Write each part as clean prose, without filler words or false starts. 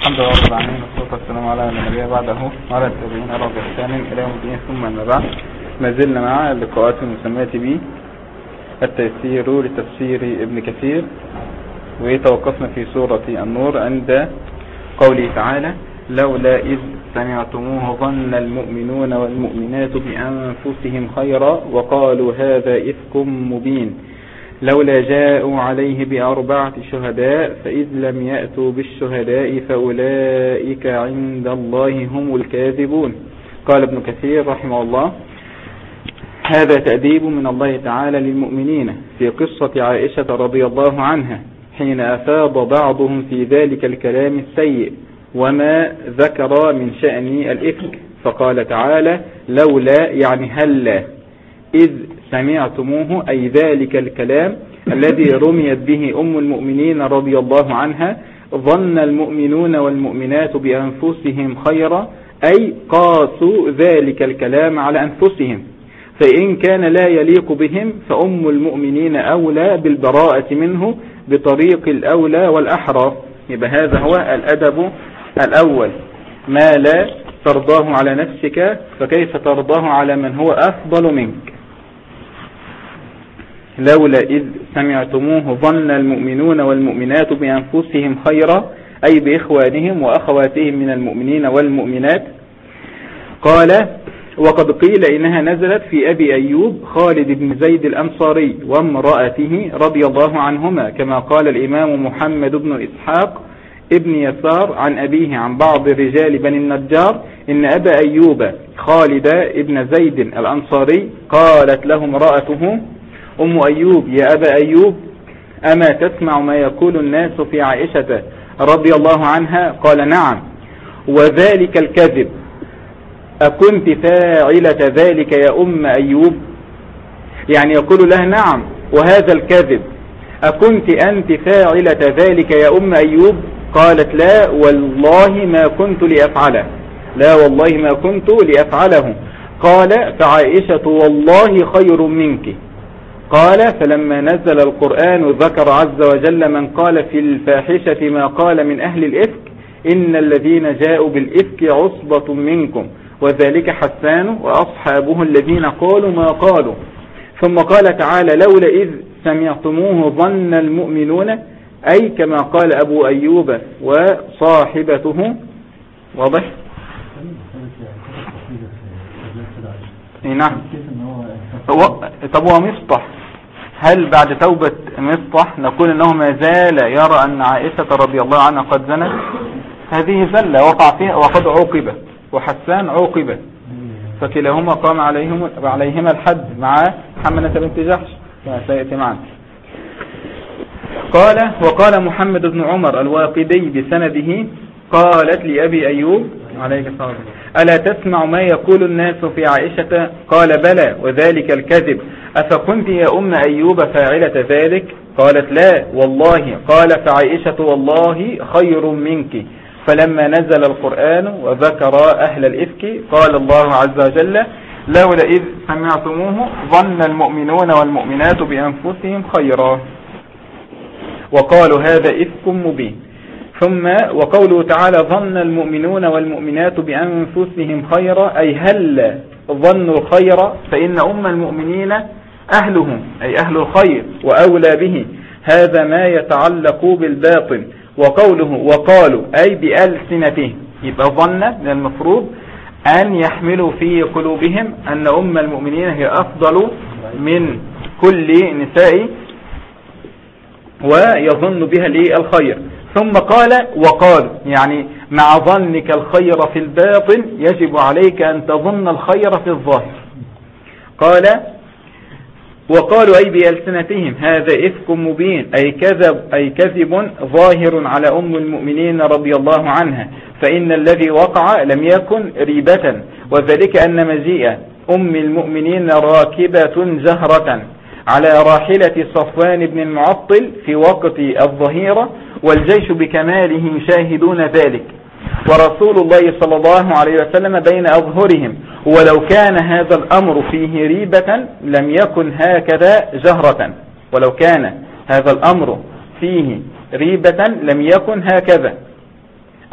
الحمد لله رب العالمين والصلاة والسلام على النبي بعده وعلى التابعين على بإحسان إلى يوم الدين. ثم أما بعد، ما زلنا مع اللقاءات المسماة به التيسير لتفسير ابن كثير، وتوقفنا في سورة النور عند قوله تعالى: لولا إذ سمعتموه ظن المؤمنون والمؤمنات بأنفسهم خيرا وقالوا هذا إفك مبين لولا جاءوا عليه بأربعة شهداء فإذ لم يأتوا بالشهداء فأولئك عند الله هم الكاذبون. قال ابن كثير رحمه الله: هذا تأديب من الله تعالى للمؤمنين في قصة عائشة رضي الله عنها حين أفاض بعضهم في ذلك الكلام السيء وما ذكر من شأن الإفك، فقال تعالى: لولا يعني هلا إذ سمعتموه، أي ذلك الكلام الذي رميت به أم المؤمنين رضي الله عنها، ظن المؤمنون والمؤمنات بأنفسهم خيرا، أي قاسوا ذلك الكلام على أنفسهم، فإن كان لا يليق بهم فأم المؤمنين أولى بالبراءة منه بطريق الأولى والأحرى. يبقى هذا هو الأدب الأول: ما لا ترضاه على نفسك فكيف ترضاه على من هو أفضل منك. لولا إذ سمعتموه ظن المؤمنون والمؤمنات بأنفسهم خيرا، أي بإخوانهم وأخواتهم من المؤمنين والمؤمنات. قال: وقد قيل إنها نزلت في أبي أيوب خالد بن زيد الأنصاري وامرأته رضي الله عنهما، كما قال الإمام محمد بن إسحاق ابن يسار عن أبيه عن بعض رجال بني النجار إن أبا أيوب خالد ابن زيد الأنصاري قالت له امرأته أم أيوب: يا أبا أيوب، أما تسمع ما يقول الناس في عائشة رضي الله عنها؟ قال: نعم، وذلك الكذب، أكنت فاعلة ذلك يا أم أيوب؟ يعني يقول لها: نعم، وهذا الكذب، أكنت أنت فاعلة ذلك يا أم أيوب؟ قالت: لا والله ما كنت لأفعله، لا والله ما كنت لأفعله. قال: فعائشة والله خير منك. قال: فلما نزل القرآن ذكر عز وجل من قال في الفاحشة ما قال من أهل الإفك إن الذين جاءوا بالإفك عصبة منكم وذلك حسان وأصحابه الذين قالوا ما قالوا. ثم قال تعالى: لولا إذ سمعتموه ظن المؤمنون، أي كما قال أبو أيوب وصاحبته. واضح؟ نعم. طب ومصطح، هل بعد توبة مصطح نقول انه ما زال يرى ان عائشة رضي الله عنها قد زنت؟ هذه زلة وقع فيها وقد عوقب، وحسان عوقب، فكلاهما قام عليهما الحد مع حمنة بنت جحش كما سيأتي معنا. قال: وقال محمد بن عمر الواقدي بسنده: قالت لأبي أيوب عليه الصلاة: ألا تسمع ما يقول الناس في عائشة؟ قال: بلى، وذلك الكذب، أفكنت يا أم أيوب فاعلة ذلك؟ قالت: لا والله. قال: فعائشة والله خير منك. فلما نزل القرآن وذكر أهل الإفك قال الله عز وجل: لولا إذ سمعتموه ظن المؤمنون والمؤمنات بأنفسهم خيرا وقالوا هذا إفك مبين. ثم وقوله تعالى: ظن المؤمنون والمؤمنات بأنفسهم خيرا، أي هل ظنوا الخير فإن أم المؤمنين أهلهم، أي أهل الخير وأولى به، هذا ما يتعلق بالباطن. وقوله وقالوا أي بألسنتهم، يبقى ظن من المفروض أن يحملوا في قلوبهم أن أم المؤمنين هي أفضل من كل نساء ويظن بها الخير. ثم قال: وقالوا، يعني مع ظنك الخير في الباطن يجب عليك أن تظن الخير في الظاهر. قال: وقالوا أي بألسنتهم هذا إفك مبين، أي كذب ظاهر على أم المؤمنين رضي الله عنها، فإن الذي وقع لم يكن ريبة، وذلك أن مجيء أم المؤمنين راكبة جهرة على راحلة صفوان بن المعطل في وقت الظهيرة والجيش بكماله شاهدون ذلك، ورسول الله صلى الله عليه وسلم بين أظهرهم، ولو كان هذا الأمر فيه ريبة لم يكن هكذا جهرة، ولو كان هذا الأمر فيه ريبة لم يكن هكذا،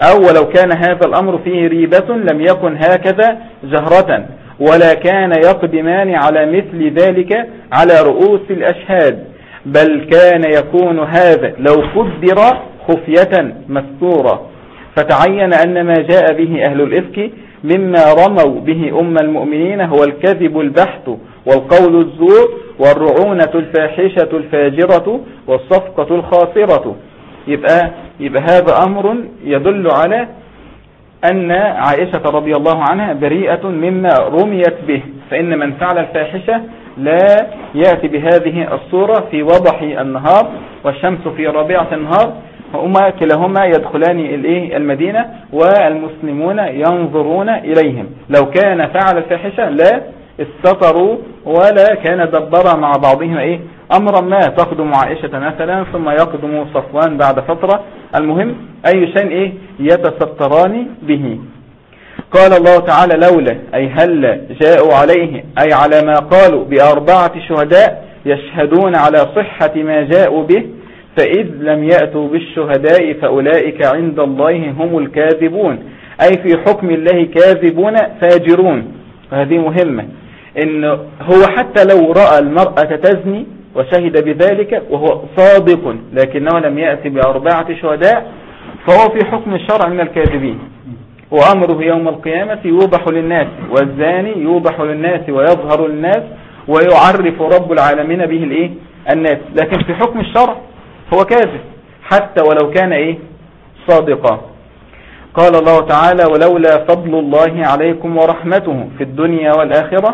أو ولو كان هذا الأمر فيه ريبة لم يكن هكذا جهرة، ولا كان يقدمان على مثل ذلك على رؤوس الأشهاد، بل كان يكون هذا لو قدر خفية مستورة. فتعين أن ما جاء به أهل الإفك مما رموا به المؤمنين هو الكذب البحت والقول الزور والرعونة الفاحشة الفاجرة والصفقة الخاسرة. يبقى هذا أمر يدل على أن عائشة رضي الله عنها بريئة مما رميت به، فإن من فعل الفاحشة لا يأتي بهذه الصورة في وضح النهار والشمس في ربيعة النهار، هما كلاهما يدخلان المدينة والمسلمون ينظرون إليهم. لو كان فعل الفاحشة لا استطروا ولا كان دبر مع بعضهم أمرا ما، تقدم عائشة مثلا ثم يقدم صفوان بعد فترة، المهم أي شيء يتستران به. قال الله تعالى لولا أي هل جاءوا عليه أي على ما قالوا ب4 شهداء يشهدون على صحة ما جاءوا به، فإذ لم يأتوا بالشهداء فأولئك عند الله هم الكاذبون، أي في حكم الله كاذبون فاجرون. وهذه مهمة، إن هو حتى لو رأى المرأة تزني وشهد بذلك وهو صادق لكنه لم يأتي ب4 شهداء فهو في حكم الشرع من الكاذبين، وأمره يوم القيامة يوضح للناس، والزاني يوضح للناس ويظهر للناس ويعرف رب العالمين به الناس، لكن في حكم الشرع هو كاذب حتى ولو كان صادقا. قال الله تعالى ولولا فضل الله عليكم ورحمته في الدنيا والآخرة.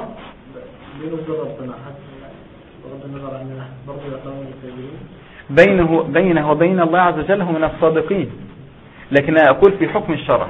بينه وبين الله عز وجل هم من الصادقين، لكن أقول في حكم الشرع.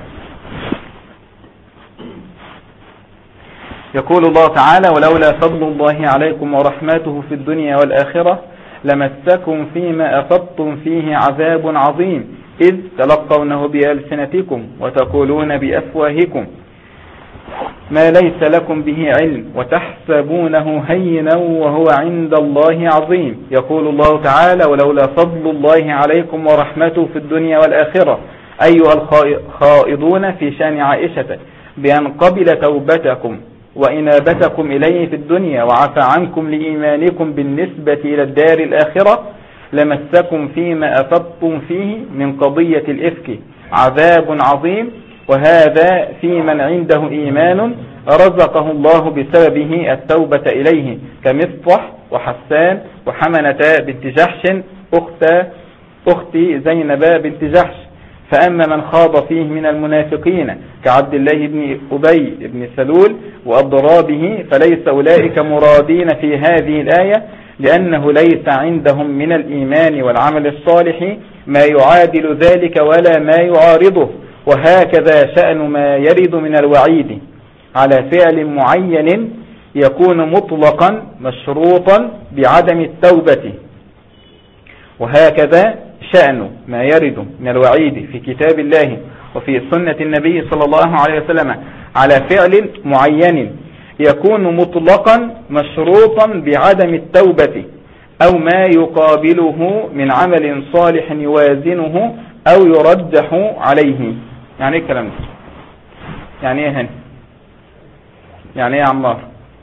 يقول الله تعالى ولولا فضل الله عليكم ورحمته في الدنيا والآخرة لمسكم فيما أفضتم فيه عذاب عظيم إذ تلقونه بألسنتكم وتقولون بأفواهكم ما ليس لكم به علم وتحسبونه هينا وهو عند الله عظيم. يقول الله تعالى ولولا فضل الله عليكم ورحمته في الدنيا والآخرة أيها الخائضون في شان عائشة بأن قبل توبتكم وإنابتكم إليه في الدنيا وعفى عنكم لإيمانكم بالنسبة إلى الدار الآخرة لمسكم فيما أفضتم فيه من قضية الإفك عذاب عظيم، وهذا في من عنده إيمان رزقه الله بسببه التوبة إليه كمصطح وحسان وحمنة بنت جحش أخت زينب بنت جحش. فأما من خاض فيه من المنافقين كعبد الله بن أبي بن سلول وأضرابه فليس أولئك مرادين في هذه الآية، لأنه ليس عندهم من الإيمان والعمل الصالح ما يعادل ذلك ولا ما يعارضه. وهكذا شأن ما يرد من الوعيد على فعل معين يكون مطلقا مشروطا بعدم التوبة. وهكذا شأن ما يرد من الوعيد في كتاب الله وفي سنة النبي صلى الله عليه وسلم على فعل معين يكون مطلقا مشروطا بعدم التوبة أو ما يقابله من عمل صالح يوازنه أو يرجح عليه. يعني ايه الكلام ده؟ يعني ايه هنا؟ يعني ايه يا عمار؟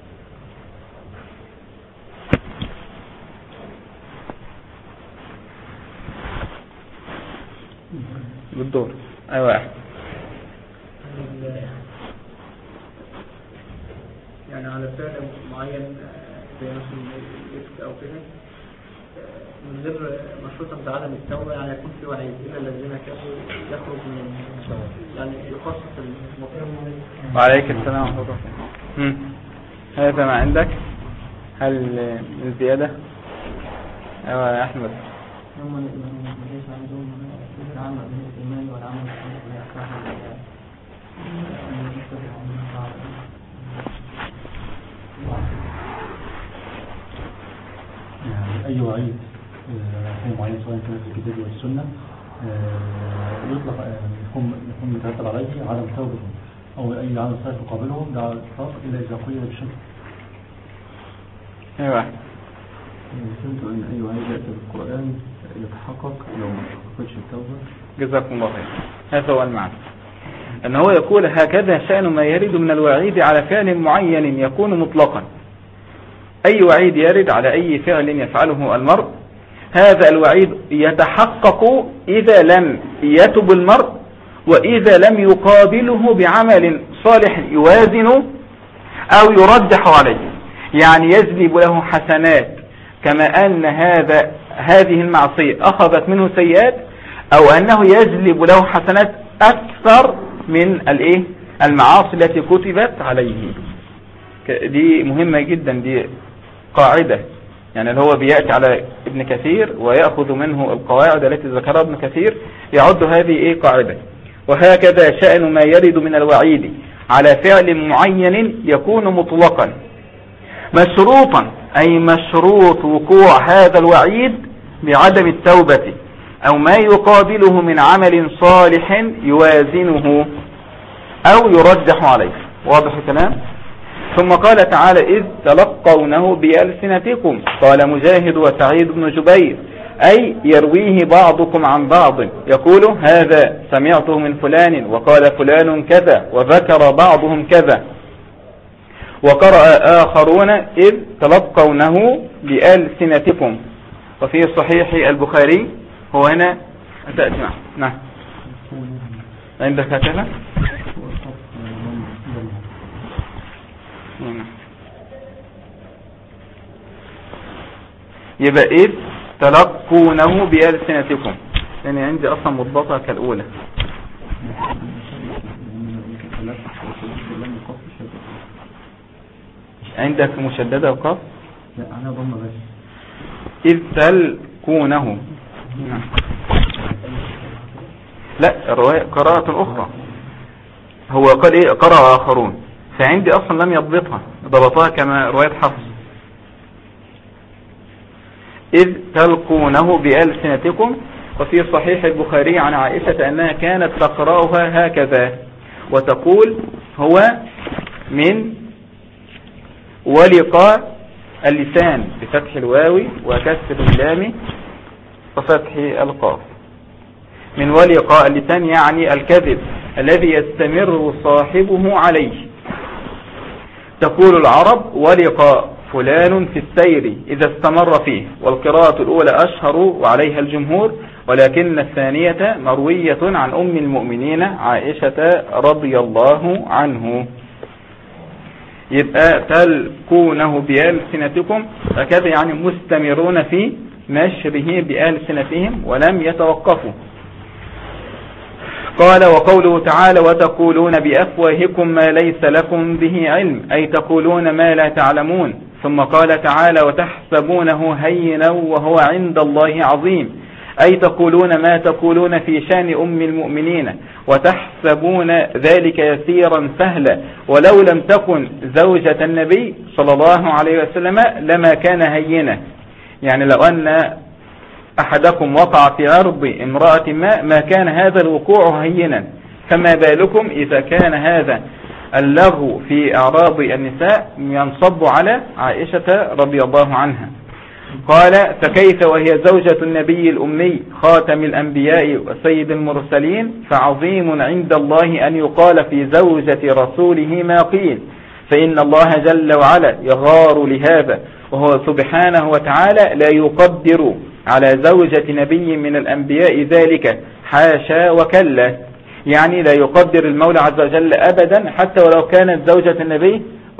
بالدور. ايوه يعني على فعل معين زي مثلا الإفك او كده من غير مشروطا بعدم التوبة، يعني يكون في وعيد إلا الذين كفروا يخرج من يعني يخصص المطلوب. وعليك السلام ورحمة الله. هذا ما عندك؟ هل من زيادة؟ ايوه يا احمد. هم ليس عندهم العمل بالإيمان والعمل بالأخلاق أي وعيد هو معين سواء كان في الكتاب والسنة يطلق يكون مترتب عليه عدم توبتهم أو أي عمل صالح يقابلهم لا إطلاق إلا إذا قيل بشكل. أيوة. فهمت أن أي وعيد يأتي بالقرآن يتحقق لو ما تحققش التوبة جزاكم الله خير. هذا هو المعنى، أن هو يقول هكذا شأن ما يرد من الوعيد على فعل معين يكون مطلقا. أي وعيد يرد على أي فعل يفعله المرء، هذا الوعيد يتحقق إذا لم يتب المرء، وإذا لم يقابله بعمل صالح يوازن أو يرجح عليه، يعني يجلب له حسنات، كما أن هذه المعصية أخذت منه سيئات، أو أنه يجلب له حسنات أكثر من المعاصي التي كتبت عليه. دي مهمة جدا، دي قاعدة، يعني اللي هو بيأتي على ابن كثير ويأخذ منه القواعد التي ذكرها ابن كثير، يعد هذه قاعدة. وهكذا شأن ما يرد من الوعيد على فعل معين يكون مطلقا مشروطا، أي مشروط وقوع هذا الوعيد بعدم التوبة أو ما يقابله من عمل صالح يوازنه أو يرجح عليه. واضح الكلام؟ ثم قال تعالى إذ تلقونه بألسنتكم، قال مجاهد وسعيد بن جبير أي يرويه بعضكم عن بعض، يقول هذا سمعته من فلان وقال فلان كذا وذكر بعضهم كذا. وقرأ آخرون إذ تلقونه بألسنتكم. وفي صحيح البخاري هو هنا تأتي نعم عندك هكذا يبقى إذ تلقونه بألسنتكم، يعني عندي أصلا مضبطة كالأولى. عندك مشددة وقف؟ لا أنا ضم بس. إذ تلقونه، لا قراءة أخرى. هو قال إيه قرأ آخرون، فعندي أصلا لم يضبطها، ضبطها كما رواية حفص. إذ تلقونه بألسنتكم. وفي صحيح البخاري عن عائشة أنها كانت تقرأها هكذا وتقول هو من ولقاء اللسان بفتح الواو وكسر اللام وفتح القاف. من ولقاء اللسان يعني الكذب الذي يستمر صاحبه عليه. تقول العرب ولقاء فلان في السير إذا استمر فيه، والقراءة الأولى أشهر وعليها الجمهور، ولكن الثانية مروية عن أم المؤمنين عائشة رضي الله عنه. يبقى تلقونه بألسنتكم، هكذا يعني مستمرون في نشره بألسنتهم ولم يتوقفوا. قال وقوله تعالى وتقولون بأفواهكم ما ليس لكم به علم، أي تقولون ما لا تعلمون. ثم قال تعالى وتحسبونه هينا وهو عند الله عظيم، أي تقولون ما تقولون في شأن أم المؤمنين وتحسبون ذلك يسيرا سهلا، ولو لم تكن زوجة النبي صلى الله عليه وسلم لما كان هينا. يعني لو أن أحدكم وقع في عرض امرأة ما كان هذا الوقوع هينا، فما بالكم إذا كان هذا اللغو في أعراض النساء ينصب على عائشة رضي الله عنها. قال فكيف وهي زوجة النبي الأمي خاتم الأنبياء وسيد المرسلين، فعظيم عند الله أن يقال في زوجة رسوله ما قيل، فإن الله جل وعلا يغار لهذا، وهو سبحانه وتعالى لا يقدر على زوجة نبي من الأنبياء ذلك، حاشا وكلا. يعني لا يقدر المولى عز وجل أبدا، حتى ولو كانت زوجة النبي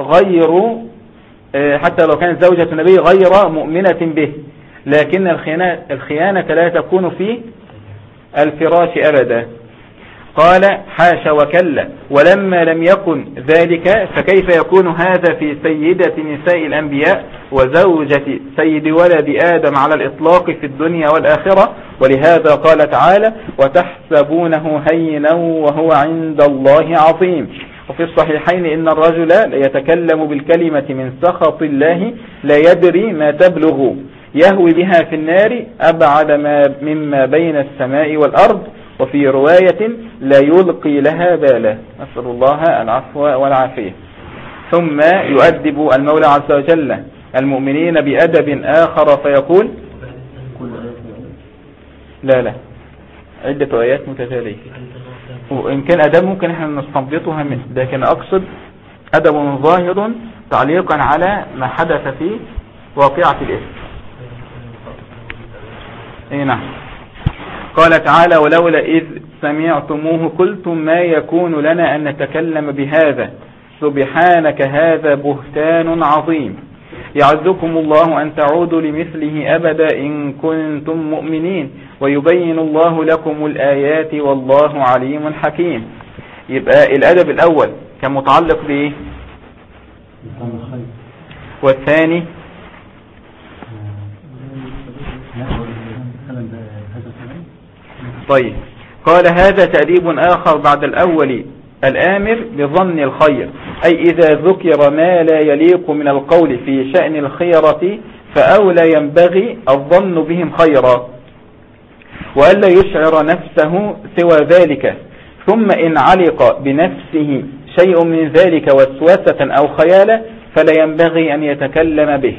غير مؤمنة به، لكن الخيانة لا تكون في الفراش أبدا. قال حاشا وكلا. ولما لم يكن ذلك فكيف يكون هذا في سيدة نساء الأنبياء وزوجة سيد ولد آدم على الإطلاق في الدنيا والآخرة. ولهذا قال تعالى وتحسبونه هينا وهو عند الله عظيم. وفي الصحيحين إن الرجل لا يتكلم بالكلمة من سخط الله لا يدري ما تبلغ، يهوي بها في النار أبعد مما بين السماء والأرض. وفي رواية لا يلقي لها بالا، نسأل الله العفو والعافية. ثم يؤدب المولى عز وجل المؤمنين بأدب آخر فيقول لا عدة آيات متتالية. وإن كان أدب ممكن احنا نستنبطها منه، لكن أقصد أدب ظاهر تعليقا على ما حدث في واقعة الإثم. نعم. قال تعالى: ولولا إذ سمعتموه قلتم ما يكون لنا أن نتكلم بهذا سبحانك هذا بهتان عظيم يعظكم الله أن تعودوا لمثله أبدا إن كنتم مؤمنين ويبين الله لكم الآيات والله عليم حكيم. يبقى الأدب الأول كان متعلق بإيه؟ والثاني طيب قال: هذا تأديب آخر بعد الأول الآمر بظن الخير، أي إذا ذكر ما لا يليق من القول في شأن الخيرة فأولى ينبغي الظن بهم خيرا وألا يشعر نفسه سوى ذلك، ثم إن علق بنفسه شيء من ذلك وسوسة أو خيالا فلا ينبغي أن يتكلم به،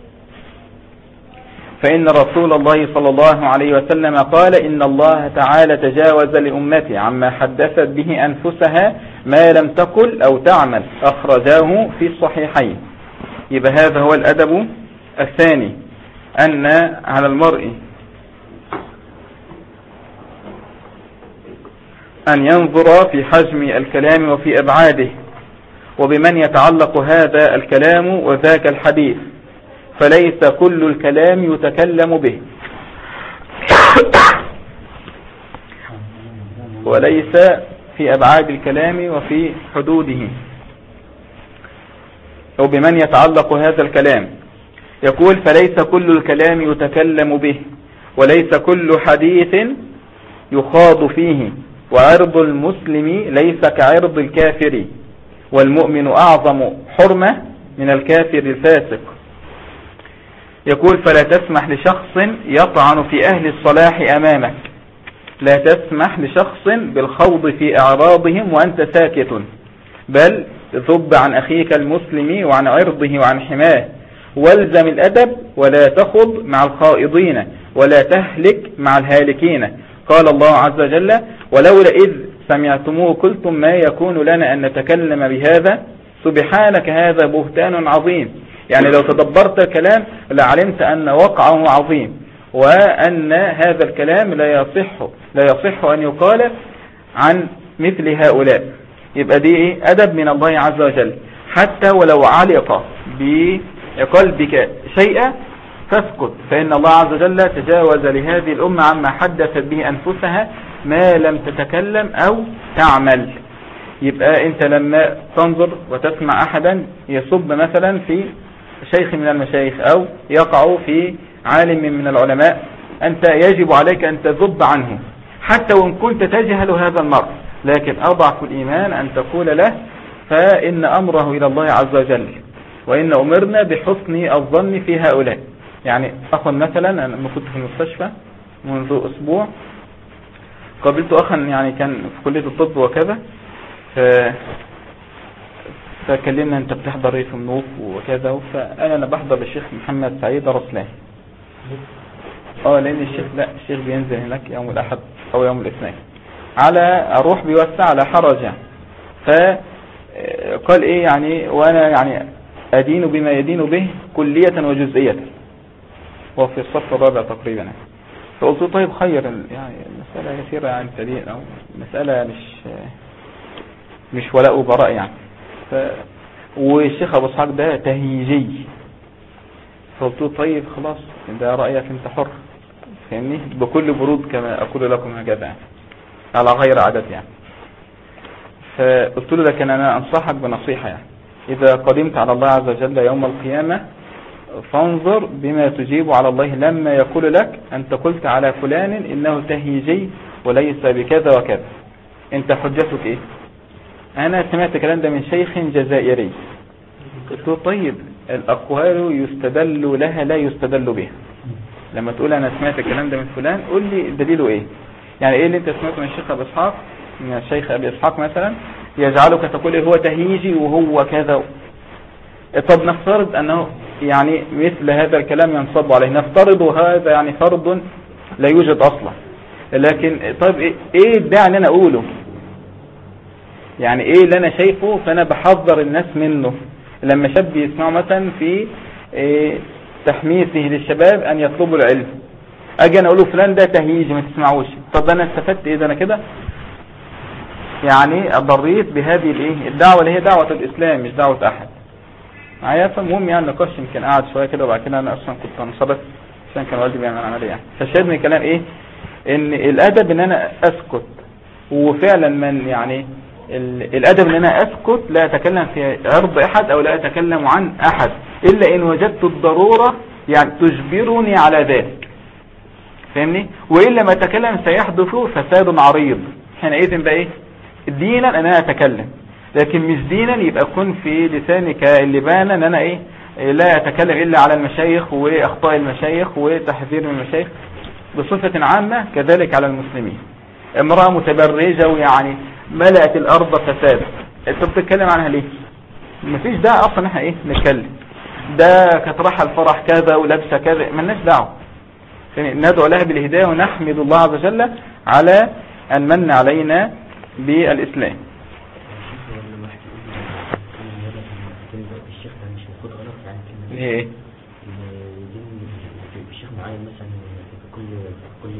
فإن رسول الله صلى الله عليه وسلم قال: إن الله تعالى تجاوز لأمتي عما حدثت به أنفسها ما لم تقل أو تعمل، أخرجاه في الصحيحين. يبقى هذا هو الأدب الثاني، أن على المرء أن ينظر في حجم الكلام وفي أبعاده وبمن يتعلق هذا الكلام وذاك الحديث، فليس كل الكلام يتكلم به وليس في أبعاد الكلام وفي حدوده أو بمن يتعلق هذا الكلام. يقول: فليس كل الكلام يتكلم به وليس كل حديث يخاض فيه، وعرض المسلم ليس كعرض الكافر، والمؤمن أعظم حرمة من الكافر الفاسق. يقول: فلا تسمح لشخص يطعن في أهل الصلاح أمامك، لا تسمح لشخص بالخوض في أعراضهم وأنت ساكت، بل ذب عن أخيك المسلم وعن عرضه وعن حماه، والزم الأدب ولا تخض مع الخائضين ولا تهلك مع الهالكين. قال الله عز وجل: ولولا إذ سمعتموه قلتم ما يكون لنا أن نتكلم بهذا سبحانك هذا بهتان عظيم. يعني لو تدبرت الكلام لعلمت أن وقعه عظيم، وأن هذا الكلام لا يصح أن يقال عن مثل هؤلاء. يبقى دي أدب من الله عز وجل، حتى ولو علق بقلبك شيئا فاسكت، فإن الله عز وجل تجاوز لهذه الأمة عما حدثت به أنفسها ما لم تتكلم أو تعمل. يبقى أنت لما تنظر وتسمع أحدا يصب مثلا في شيخ من المشايخ أو يقع في عالم من العلماء، أنت يجب عليك أن تذب عنه حتى وإن كنت تجهل هذا المرء، لكن أضعف الإيمان أن تقول له فإن أمره إلى الله عز وجل، وإن أمرنا بحسن الظن في هؤلاء. يعني أخ مثلا، أنا كنت في المستشفى منذ أسبوع، قابلت أخا يعني كان في كلية الطب وكذا، فكلمنا: أنت بتحضر إيه في النوف وكذا؟ فأنا بحضر للشيخ محمد سعيد رسلان. لأن الشيخ بينزل هناك يوم الأحد أو يوم الاثنين، على أروح بيوسع على حرج يعني. فقال إيه يعني، وأنا يعني أدين بما يدين به كلية وجزئية، وفي الصف الرابع تقريبا. فقلت: طيب خير، يعني مسألة يسيرة يعني تدين، أو مسألة مش ولاء وبراء يعني. والشيخ أبو إسحاق ده تهيجي، فقلت: طيب خلاص، ده رأيك انت حر، فاهمني، بكل برود كما أقول لكم هكذا يعني، على غير عادت يعني. فقلت له: لكن أنا أنصحك بنصيحة يعني، إذا قدمت على الله عز وجل يوم القيامة فانظر بما تجيب على الله لما يقول لك أنت قلت على فلان إنه تهيجي وليس بكذا وكذا، أنت حجتك إيه؟ أنا سمعت كلام ده من شيخ جزائري. قلت له: طيب الأقوال يستدل لها لا يستدل بها، لما تقول أنا سمعت الكلام ده من فلان قول لي دليله إيه؟ يعني إيه اللي أنت سمعته من الشيخ أبي إسحاق، من الشيخ أبي إسحاق مثلا، يجعلك تقول إيه هو تهيجي وهو كذا؟ طب نفترض أنه يعني مثل هذا الكلام ينصب عليه، نفترض هذا يعني فرض لا يوجد أصلا، لكن طيب ايه الداعي اللي انا اقوله؟ يعني ايه اللي انا شايفه فانا بحذر الناس منه؟ لما شاب يسمعوا مثلا في تحميسه للشباب ان يطلبوا العلم، اجي انا اقوله فلان ده تهييجي ما تسمعوش. طب انا استفدت ايه؟ ده انا كده يعني اضريت بهذه الدعوه اللي هي دعوه الاسلام مش دعوه احد معايا. فالمهم يعني النقاش يمكن قعد شويه كده، وبعد كده انا اصلا كنت انصرف عشان كان والدي بيعمل عمليه يعني. فالشاهد من الكلام ايه؟ ان الادب ان انا اسكت، وفعلا من يعني الادب ان انا اسكت لا اتكلم في عرض احد او لا اتكلم عن احد الا ان وجدت الضروره يعني تجبرني على ذلك، فاهمني؟ والا ما اتكلم سيحدث فساد عريض. حينئذ بقى ايه؟ دينا ان انا اتكلم، لكن مش دينا يبقى يكون في لسانك اللبانه ان انا ايه لا اتكلم الا على المشايخ واخطاء المشايخ وتحذير من المشايخ بصفه عامه. كذلك على المسلمين، امراه متبرجه ويعني ملأت الارض فساد، انت بتتكلم عنها ليه؟ مفيش داعي اصلا احنا ايه نتكلم. ده كانت رايحه الفرح كذا ولابسه كذا، مالناش دعوه. ندعو لها بالهدايه ونحمد الله عز وجل على ان من علينا بالاسلام. ايه الشيخ معين مثلا كل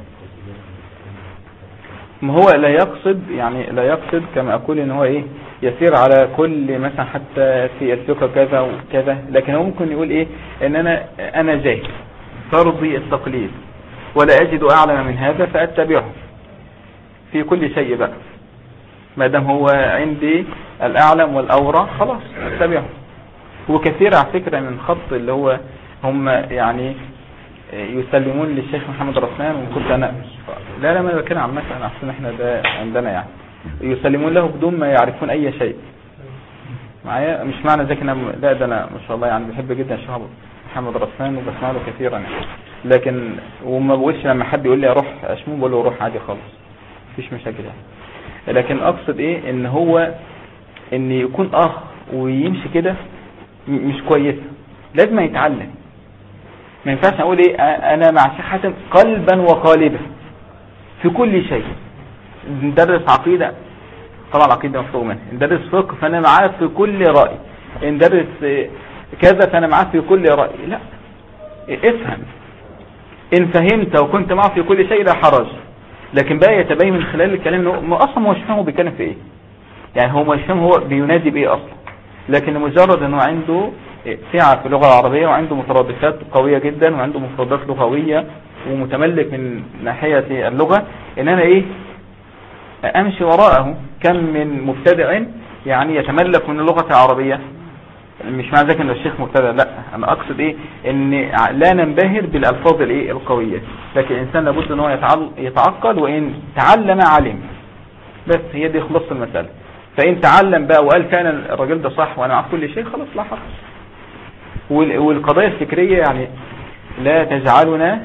ما هو لا يقصد يعني لا يقصد كما اقول ان هو ايه يسير على كل مثلا حتى في الثقة كذا وكذا، لكن هو ممكن يقول ايه ان انا جاهل فرضي التقليد ولا اجد اعلم من هذا فاتبعه في كل شيء بقى، ما دام هو عندي الاعلم والاورى خلاص اتبعه. وكثير على فكرة من خط اللي هو هم يعني يسلمون للشيخ محمد رسلان، وكنت انا لا ما بتكلم عن مثلا احسن احنا ده عندنا يعني يسلمون له بدون ما يعرفون اي شيء معايا. مش معنى ذلك انا لا ده انا ما شاء الله يعني بحب جدا الشيخ محمد رسلان وبسمع له كثيرا يعني، لكن وما بقولش لما حد يقول لي اروح اشمه بقول له روح عادي خالص مفيش مشاكل يعني. لكن اقصد ايه ان هو ان يكون اخ ويمشي كده مش كويس، لازم يتعلم. ما ينفعش اقول ايه انا مع الشيخ حاتم قلبا وقالبا في كل شيء. ندرس عقيدة طبعا العقيدة مفروغ منها، ندرس فقه فانا معاه في كل رأي، ندرس كذا فانا معاه في كل رأي. لا افهم، ان فهمت وكنت معه في كل شيء لا حرج، لكن بقى يتبين من خلال الكلام انه اصلا مش فاهم هو بيتكلم في ايه، يعني هو مش فاهم هو بينادي بايه اصلا، لكن مجرد انه عنده سعة في اللغة العربية وعنده مترادفات قوية جدا وعنده مفردات لغوية ومتملك من ناحية اللغة، ان انا ايه امشي وراءه. كم من مبتدع يعني يتملك من اللغة العربية، مش معنى ذلك ان الشيخ مبتدع، لا انا اقصد ايه ان لا ننبهر بالالفاظ الايه القوية، لكن الانسان لابد ان هو يتعقل، وان تعلم علم، بس هي دي خلاص المسألة. فان تعلم بقى وقال فعلا الراجل ده صح وانا مع كل شيء خلاص لا حرج. والقضايا الفكرية يعني لا تجعلنا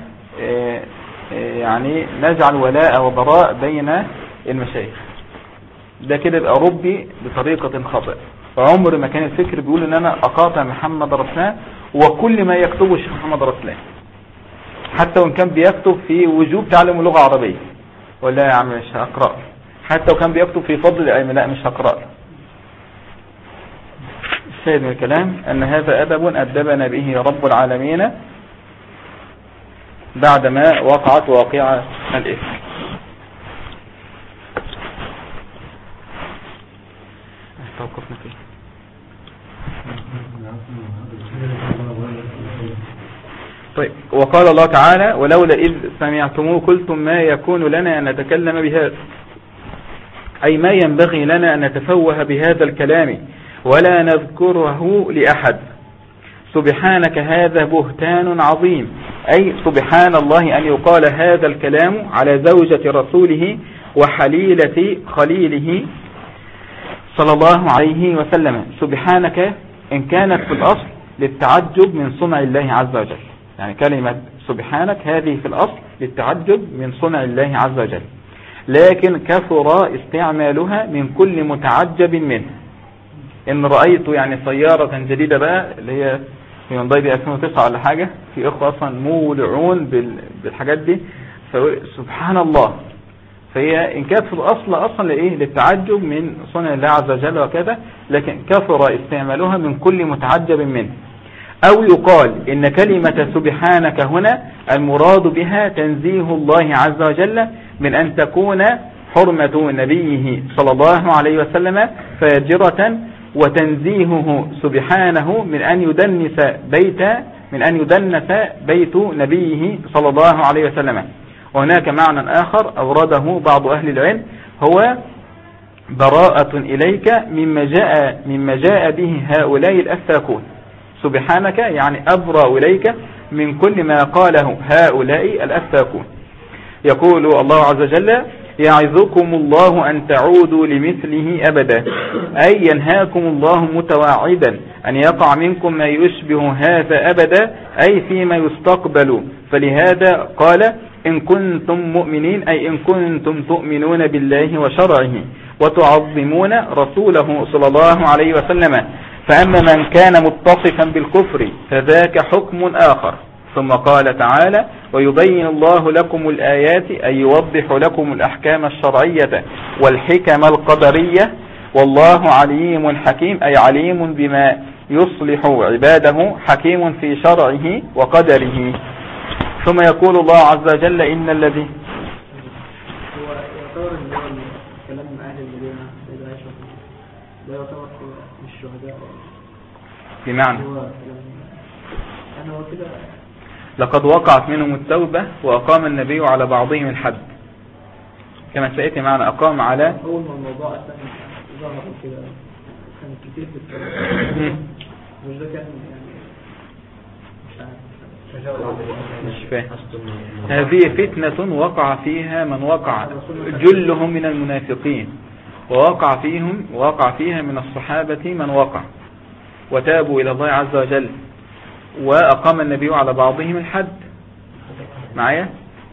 يعني نجعل ولاء وبراء بين المشايخ، ده كده يبقى ربي بطريقة خاطئة. عمر ما كان الفكر بيقول ان انا اقاطع محمد رسلان وكل ما يكتبه الشيخ محمد رسلان، حتى وان كان بيكتب في وجوب تعلم اللغة العربية ولا يا عم مش هقرأ، حتى وكان بيكتب في فضل العلم لا مش هقرأ. الشاهد من الكلام ان هذا ادب ادبنا به رب العالمين بعدما وقعت واقعة الإثم. توقفنا فيه. طيب وقال الله تعالى ولولا إذ سمعتموه قلتم ما يكون لنا أن نتكلم بهذا، أي ما ينبغي لنا أن نتفوه بهذا الكلام ولا نذكره لأحد. سبحانك هذا بهتان عظيم، أي سبحان الله أن يقال هذا الكلام على زوجة رسوله وحليلة خليله صلى الله عليه وسلم. سبحانك إن كانت في الأصل للتعجب من صنع الله عز وجل، يعني كلمة سبحانك هذه في الأصل للتعجب من صنع الله عز وجل، لكن كثر استعمالها من كل متعجب منه. إن رأيت يعني سيارة جديدة بقى اللي هي في هيونداي دي 2009 ولا حاجة، في اخوة اصلا مولعون بالحاجات دي، سبحان الله. فهي إن كانت في الأصل أصلا لإيه؟ للتعجب من صنع الله عز وجل وكذا، لكن كثر استعمالها من كل متعجب منه. أو يقال إن كلمة سبحانك هنا المراد بها تنزيه الله عز وجل من أن تكون حرمة نبيه صلى الله عليه وسلم فاجرة، وتنزيهه سبحانه من أن يدنس بيت نبيه صلى الله عليه وسلم. وهناك معنى آخر أورده بعض أهل العلم هو براءة إليك مما جاء به هؤلاء الأفاكون. سبحانك يعني أبرأ إليك من كل ما قاله هؤلاء الأفاكون. يقول الله عز وجل يعظكم الله أن تعودوا لمثله أبدا، أي ينهاكم الله متواعدا أن يقع منكم ما يشبه هذا أبدا، أي فيما يستقبل. فلهذا قال إن كنتم مؤمنين، أي إن كنتم تؤمنون بالله وشرعه وتعظمون رسوله صلى الله عليه وسلم. فأما من كان متصفا بالكفر فذاك حكم آخر. ثم قال تعالى ويبين الله لكم الآيات، أي يوضح لكم الأحكام الشرعية والحكم القدرية، والله عليم حكيم، أي عليم بما يصلح عباده، حكيم في شرعه وقدره. ثم يقول الله عز وجل إن الذي هو يعتبر كلام أهل المدينة إذا عاشوا لا يعتبر من الشهداء بمعنى هو كده. لقد وقعت منهم التوبة وأقام النبي على بعضهم الحد، كما سيأتي معنا أقام على أول ما الموضوع أساسا ظهر كده كان كتير في التوبة، مش ده كان يعني مش فاهم. هذه فتنة وقع فيها من وقع جلهم من المنافقين، ووقع فيها من الصحابة من وقع وتابوا إلى الله عز وجل، وأقام النبي على بعضهم الحد. معايا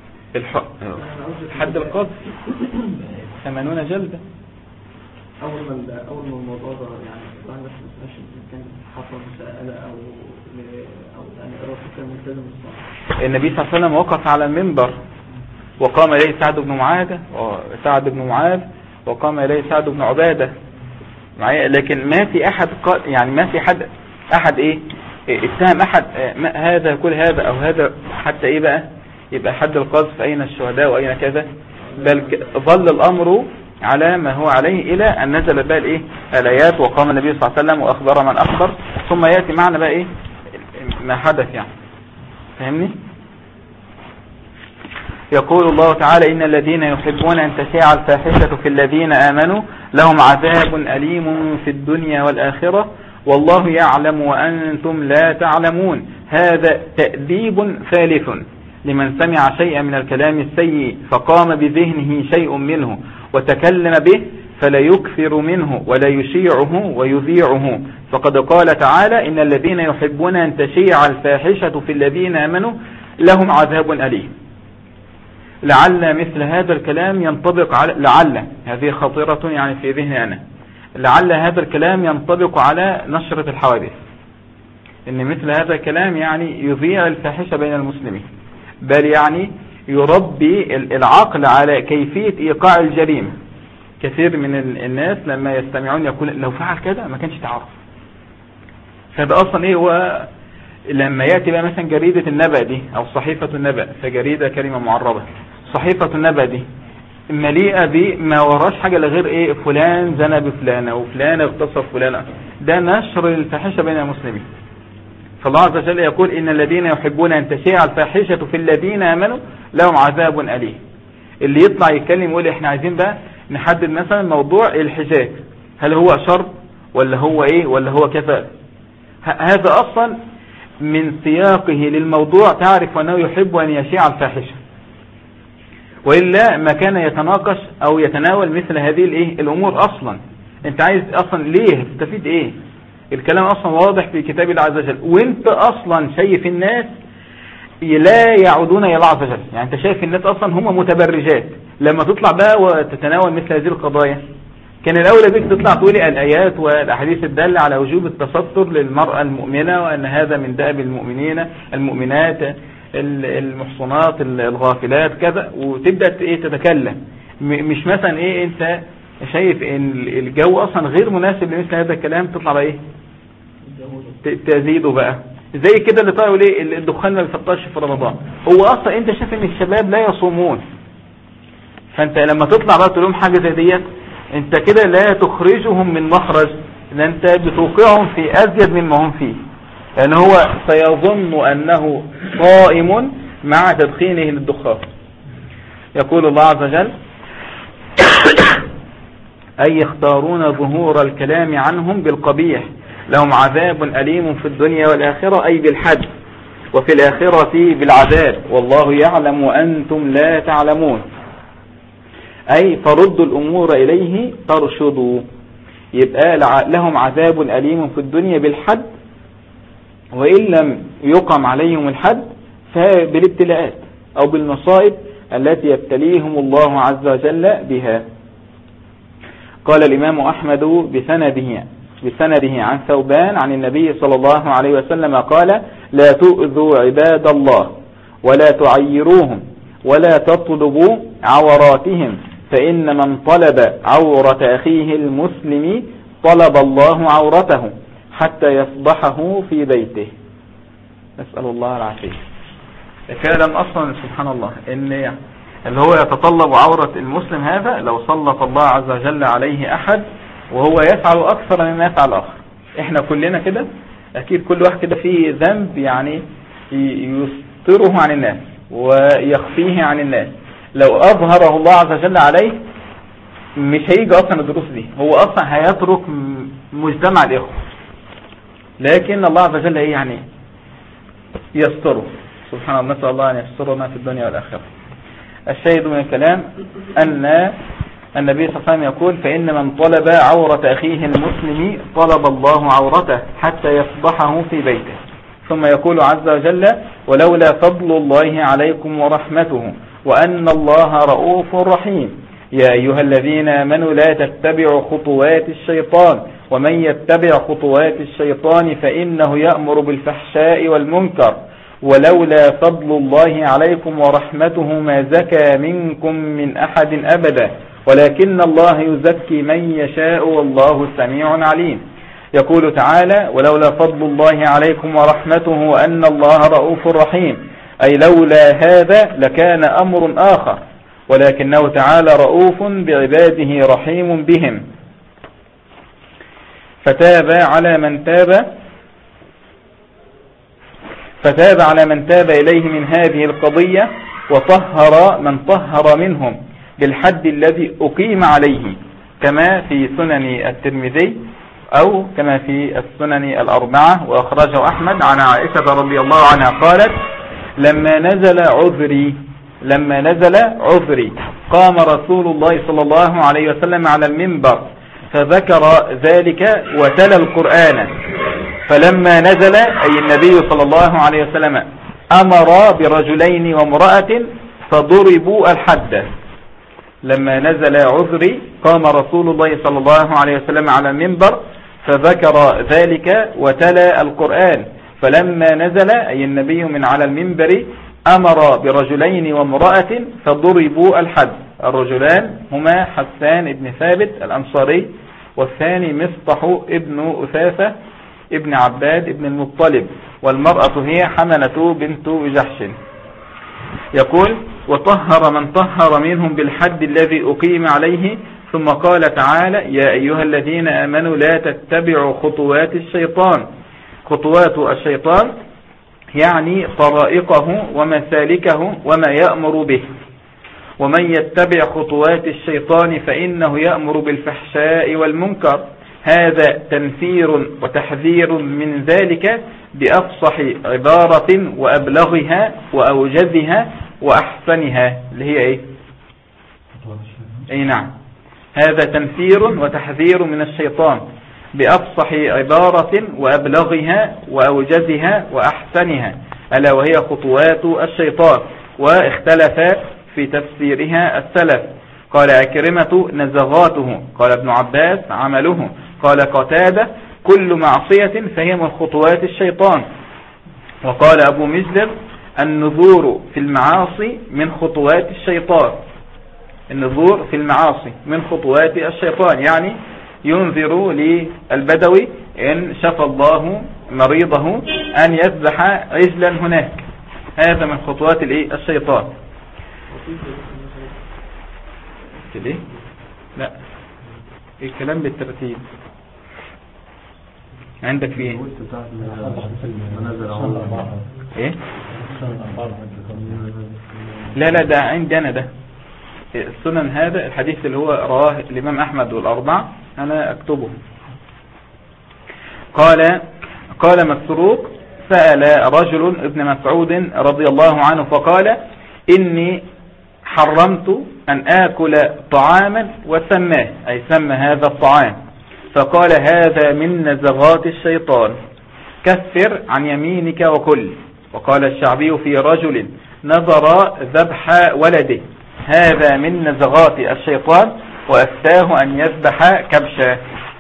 الحد القذف 80 جلدة. أول ما الموضوع ده يعني الواحد بس كان حصل مسألة أو يعني كان ملتزم الصلاة. النبي صلى الله عليه وسلم وقف على المنبر وقام إليه سعد بن معاذ وقام إليه سعد بن عبادة. معايا لكن ما في أحد يعني ما في أحد إيه اتهم أحد هذا كل هذا أو هذا حتى إيه بقى يبقى حد القذف أين الشهداء وأين كذا، بل ظل الأمر على ما هو عليه إلى أن نزل بقى الإيه الآيات وقام النبي صلى الله عليه وسلم وأخبر من أخبر، ثم يأتي معنا بقى إيه ما حدث يعني. فهمني؟ يقول الله تعالى إن الذين يحبون أن تشيع الفاحشة في الذين آمنوا لهم عذاب أليم في الدنيا والآخرة والله يعلم وأنتم لا تعلمون. هذا تأديب ثالث لمن سمع شيئا من الكلام السيء فقام بذهنه شيء منه وتكلم به فلا يكثر منه ولا يشيعه ويذيعه. فقد قال تعالى إن الذين يحبون أن تشيع الفاحشة في الذين آمنوا لهم عذاب أليم. لعل مثل هذا الكلام ينطبق على لعل هذه خطيرة يعني في ذهني أنا، لعل هذا الكلام ينطبق على نشرة الحوادث، إن مثل هذا الكلام يعني يذيع الفاحشة بين المسلمين، بل يعني يربي العقل على كيفية إيقاع الجريمة. كثير من الناس لما يستمعون يقول لو فعل كذا ما كانش تعرف. فده أصلا إيه هو لما يأتي بقى مثلا جريدة النبأ دي أو صحيفة النبأ، فجريدة كلمة معربة، صحيفة النبأ دي مليئة بما وراش حاجة لغير إيه فلان زنى بفلانة وفلان اغتصب فلانة، ده نشر الفاحشة بين المسلمين. فالله عز وجل يقول إن الذين يحبون أن تشيع الفاحشة في الذين آمنوا لهم عذاب أليم. اللي يطلع يتكلم يقول إحنا عايزين بقى نحدد مثلا موضوع الحجاب، هل هو شر ولا هو إيه ولا هو كفاء، هذا أصلا من سياقه للموضوع تعرف أنه يحب أن يشيع الفاحشة، وإلا ما كان يتناقش أو يتناول مثل هذه الأمور. أصلا أنت عايز أصلا ليه تستفيد إيه؟ الكلام أصلا واضح في كتاب الله عز وجل، وانت أصلا شايف الناس لا يعودون إلى الله عز وجل. يعني انت شايف الناس أصلا هم متبرجات، لما تطلع بقى وتتناول مثل هذه القضايا كان الأولى بك تطلع تقولي الآيات والأحاديث الدالة على وجوب التستر للمرأة المؤمنة وأن هذا من دأب المؤمنات المحصنات الغافلات كذا، وتبدأ تتكلم. مش مثلا انت شايف ان الجو اصلا غير مناسب لمثل هذا الكلام، تطلع بقى تزيده بقى زي كده اللي طلعوا الدخان ما بيفطرش في رمضان. هو اصلا انت شايف ان الشباب لا يصومون، فانت لما تطلع بقى تقول لهم حاجه زي ديت، انت كده لا تخرجهم من مخرج، ده انت بتوقعهم في ازيد مما هم فيه، لان هو سيظن انه صائم مع تدخينه للدخان. يقول الله عز وجل أي يختارون ظهور الكلام عنهم بالقبيح لهم عذاب أليم في الدنيا والآخرة، أي بالحد، وفي الآخرة بالعذاب والله يعلم وأنتم لا تعلمون، أي فردوا الأمور إليه ترشدوا. يبقى لهم عذاب أليم في الدنيا بالحد، وإن لم يقم عليهم الحد فبالابتلاءات أو بالمصائب التي يبتليهم الله عز وجل بها. قال الإمام أحمد بسنده عن ثوبان عن النبي صلى الله عليه وسلم قال لا تؤذوا عباد الله ولا تعيروهم ولا تطلبوا عوراتهم، فإن من طلب عورة أخيه المسلم طلب الله عورته حتى يصبحه في بيته. نسأل الله العافية. فعلا أصلا سبحان الله إن اللي هو يتطلب عورة المسلم هذا لو سلط الله عز وجل عليه أحد وهو يفعل أكثر مما يفعل آخر. إحنا كلنا كده أكيد كل واحد كده فيه ذنب يعني يستره عن الناس ويخفيه عن الناس، لو أظهره الله عز وجل عليه مش هيجي أصلا الدروس دي، هو أصلا هيترك مجتمع الإخوة، لكن الله عز وجل يعني يستره سبحان الله. نسأل الله أن يسترنا في الدنيا والآخرة. الشاهد من الكلام أن النبي صلى الله عليه وسلم يقول فإن من طلب عورة أخيه المسلم طلب الله عورته حتى يصبحه في بيته. ثم يقول عز وجل ولولا فضل الله عليكم ورحمته وأن الله رؤوف رحيم يا أيها الذين آمنوا لا تتبعوا خطوات الشيطان ومن يتبع خطوات الشيطان فإنه يأمر بالفحشاء والمنكر ولولا فضل الله عليكم ورحمته ما زكى منكم من أحد أبدا ولكن الله يزكي من يشاء والله سميع عليم. يقول تعالى ولولا فضل الله عليكم ورحمته وأن الله رؤوف رحيم، أي لولا هذا لكان أمر آخر، ولكنه تعالى رؤوف بعباده رحيم بهم. فتاب على من تاب إليه من هذه القضية وطهر من طهر منهم بالحد الذي أقيم عليه، كما في سنن الترمذي أو كما في السنن الأربعة، وأخرجه أحمد عن عائشة رضي الله عنها قالت لما نزل عذري قام رسول الله صلى الله عليه وسلم على المنبر فذكر ذلك وتلا القرآن، فلما نزل أي النبي صلى الله عليه وسلم أمر برجلين وامرأة فضربوا الحد. لما نزل عذري قام رسول الله صلى الله عليه وسلم على المنبر فذكر ذلك وتلا القرآن، فلما نزل أي النبي من على المنبر أمر برجلين وامرأة فضربوا الحد. الرجلان هما حسان بن ثابت الأنصاري والثاني مصطح ابن أثاثة ابن عباد ابن المطلب، والمرأة هي حمنة بنت جحش. يقول وطهر من طهر منهم بالحد الذي أقيم عليه، ثم قال تعالى يا أيها الذين آمنوا لا تتبعوا خطوات الشيطان. خطوات الشيطان يعني طرائقه ومسالكه وما يأمر به، ومن يتبع خطوات الشيطان فإنه يأمر بالفحشاء والمنكر. هذا تنفير وتحذير من ذلك بأفصح عبارة وأبلغها وأوجزها وأحسنها، اللي هي إيه؟ أي نعم، هذا تنفير وتحذير من الشيطان بأفصح عبارة وأبلغها وأوجزها وأحسنها، ألا وهي خطوات الشيطان. واختلف في تفسيرها السلف، قال عكرمة نزغاته، قال ابن عباس عمله، قال قتادة كل معصية فهي من خطوات الشيطان، وقال أبو مجلب النذور في المعاصي من خطوات الشيطان. النذور في المعاصي من خطوات الشيطان، يعني ينذر للبدوي إن شفى الله مريضه أن يذبح عجلا هناك. هذا من خطوات الشيطان. كده لا، الكلام بالترتيب عندك فيه ايه؟ لا ده عندي انا، ده السنن، هذا الحديث اللي هو رواه الامام احمد والاربعه، انا اكتبه. قال مسروق: سأل رجل ابن مسعود رضي الله عنه فقال: إني حرمت أن آكل طعاما وسماه، أي سمى هذا الطعام، فقال: هذا من نزغات الشيطان، كفر عن يمينك وكل. وقال الشعبي في رجل نظر ذبح ولده: هذا من نزغات الشيطان، وأفتاه أن يذبح كبشا.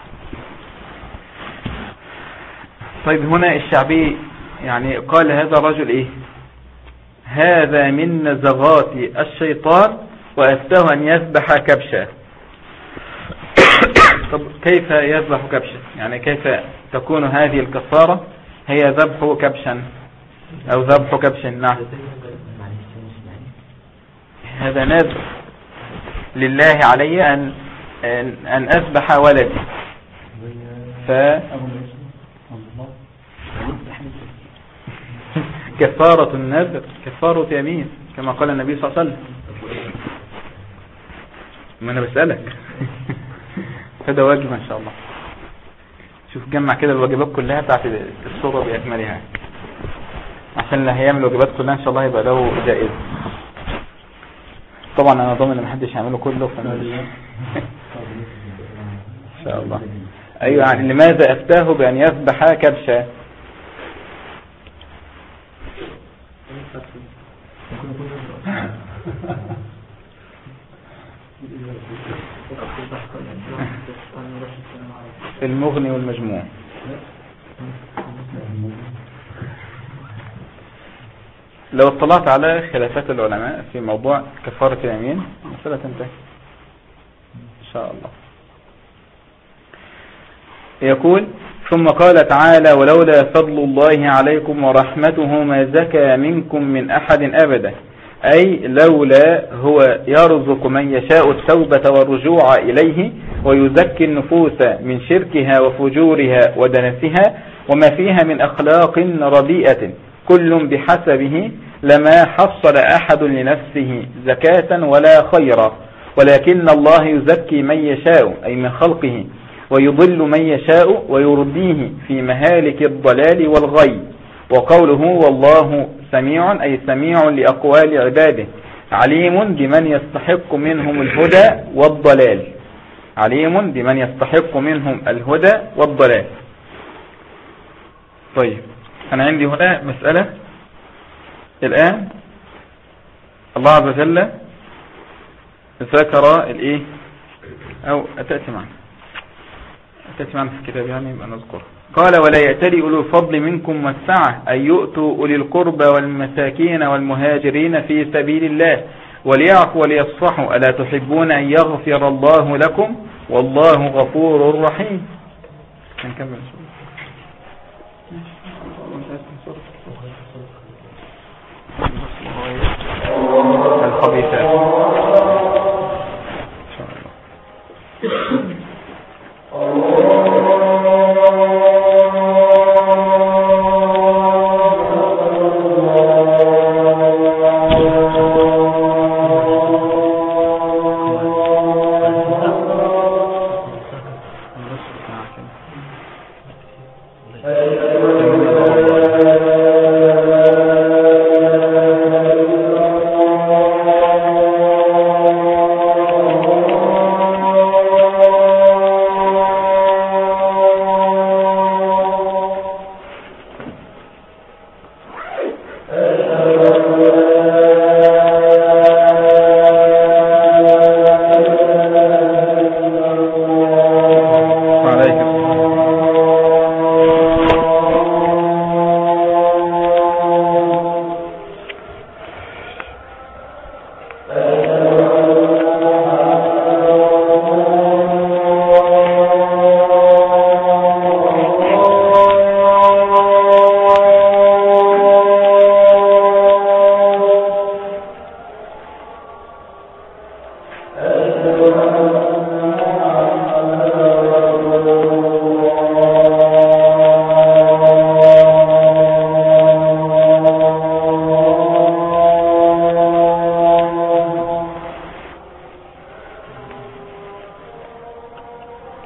طيب هنا الشعبي يعني قال هذا الرجل ايه؟ هذا من نزغات الشيطان وأفتاه أن يذبح كبشا. طب كيف يذبح كبشا؟ يعني كيف تكون هذه الكفارة هي ذبح كبشا أو ذبح كبش؟ نعم، هذا نذر لله علي أن أذبح ولدي. كفارة النذر كفارة يمين كما قال النبي صلى الله عليه وسلم. ما أنا بسألك. هذا واجب إن شاء الله. شوف جمع كده الواجبات كلها بتاعت الصورة بأكملها، عشان اللي هيعمل الواجبات كلها إن شاء الله يبقى له جائزة. طبعا أنا ضامن إن محدش يعمله كله إن شاء الله. أيوة، يعني لماذا أفتاه بأن يذبح كبشا؟ المغني والمجموع. لو اطلعت على خلافات العلماء في موضوع كفارة اليمين المسألة تنتهي إن شاء الله. يقول: ثم قال تعالى: ولولا فضل الله عليكم ورحمته ما زكى منكم من أحد أبدا، أي لولا هو يرزق من يشاء التوبة والرجوع إليه ويزكي النفوس من شركها وفجورها ودنسها وما فيها من أخلاق رديئة كل بحسبه، لما حصل أحد لنفسه زكاة ولا خيرا، ولكن الله يزكي من يشاء أي من خلقه، ويضل من يشاء ويرديه في مهالك الضلال والغي. وقوله: والله سميع أي سميع لأقوال عباده، عليم بمن يستحق منهم الهدى والضلال. عليم بمن يستحق منهم الهدى والضلال. طيب أنا عندي هنا مسألة الآن. الله عز وجل ذكر الإيه أو أتأتي معنا في الكتاب، يعني يبقى نذكر. قال: ولا يأتلي أولو الفضل منكم والسعة أن يؤتوا أولي القربى والمساكين والمهاجرين في سبيل الله وليعفوا وليصفحوا، ألا تحبون أن يغفر الله لكم والله غفور رحيم. نكمل الخبيثات.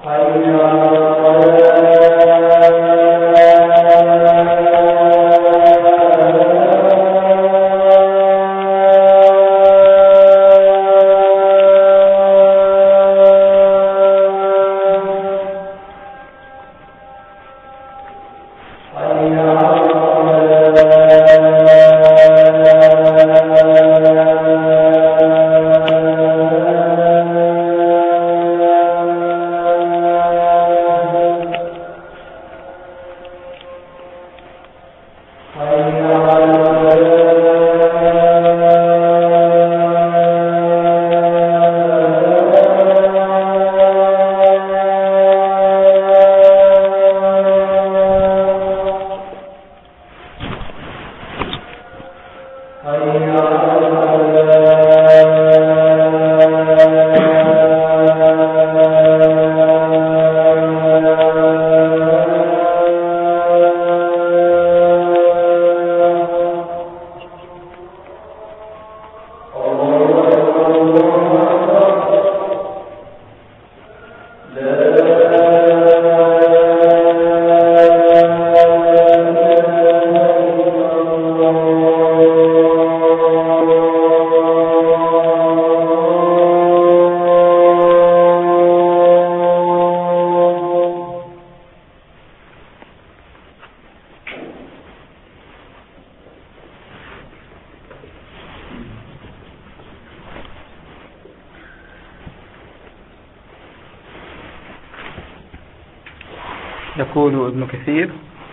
يقول ابن كثير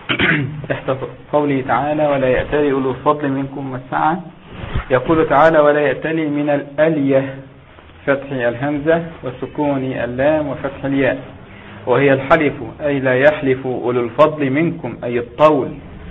تحت قوله تعالى ولا يأتلي أولو الفضل منكم والسعة، يقول تعالى ولا يأتلي من الألية فتح الهمزة وسكون اللام وفتح الياء، وهي الحلف أي لا يحلف أولو الفضل منكم أي الطول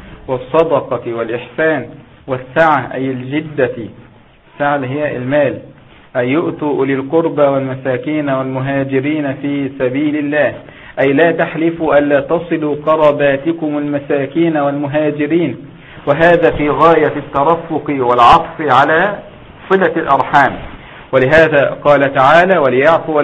والصدقة والإحسان، والسعة أي الجدة، السعة هي المال، أي يؤتوا أولي القربى والمساكين والمهاجرين في سبيل الله، أي لا تحلفوا ألا تصلوا قرباتكم المساكين والمهاجرين، وهذا في غاية الترفق والعطف على صلة الأرحام. ولهذا قال تعالى وليعفوا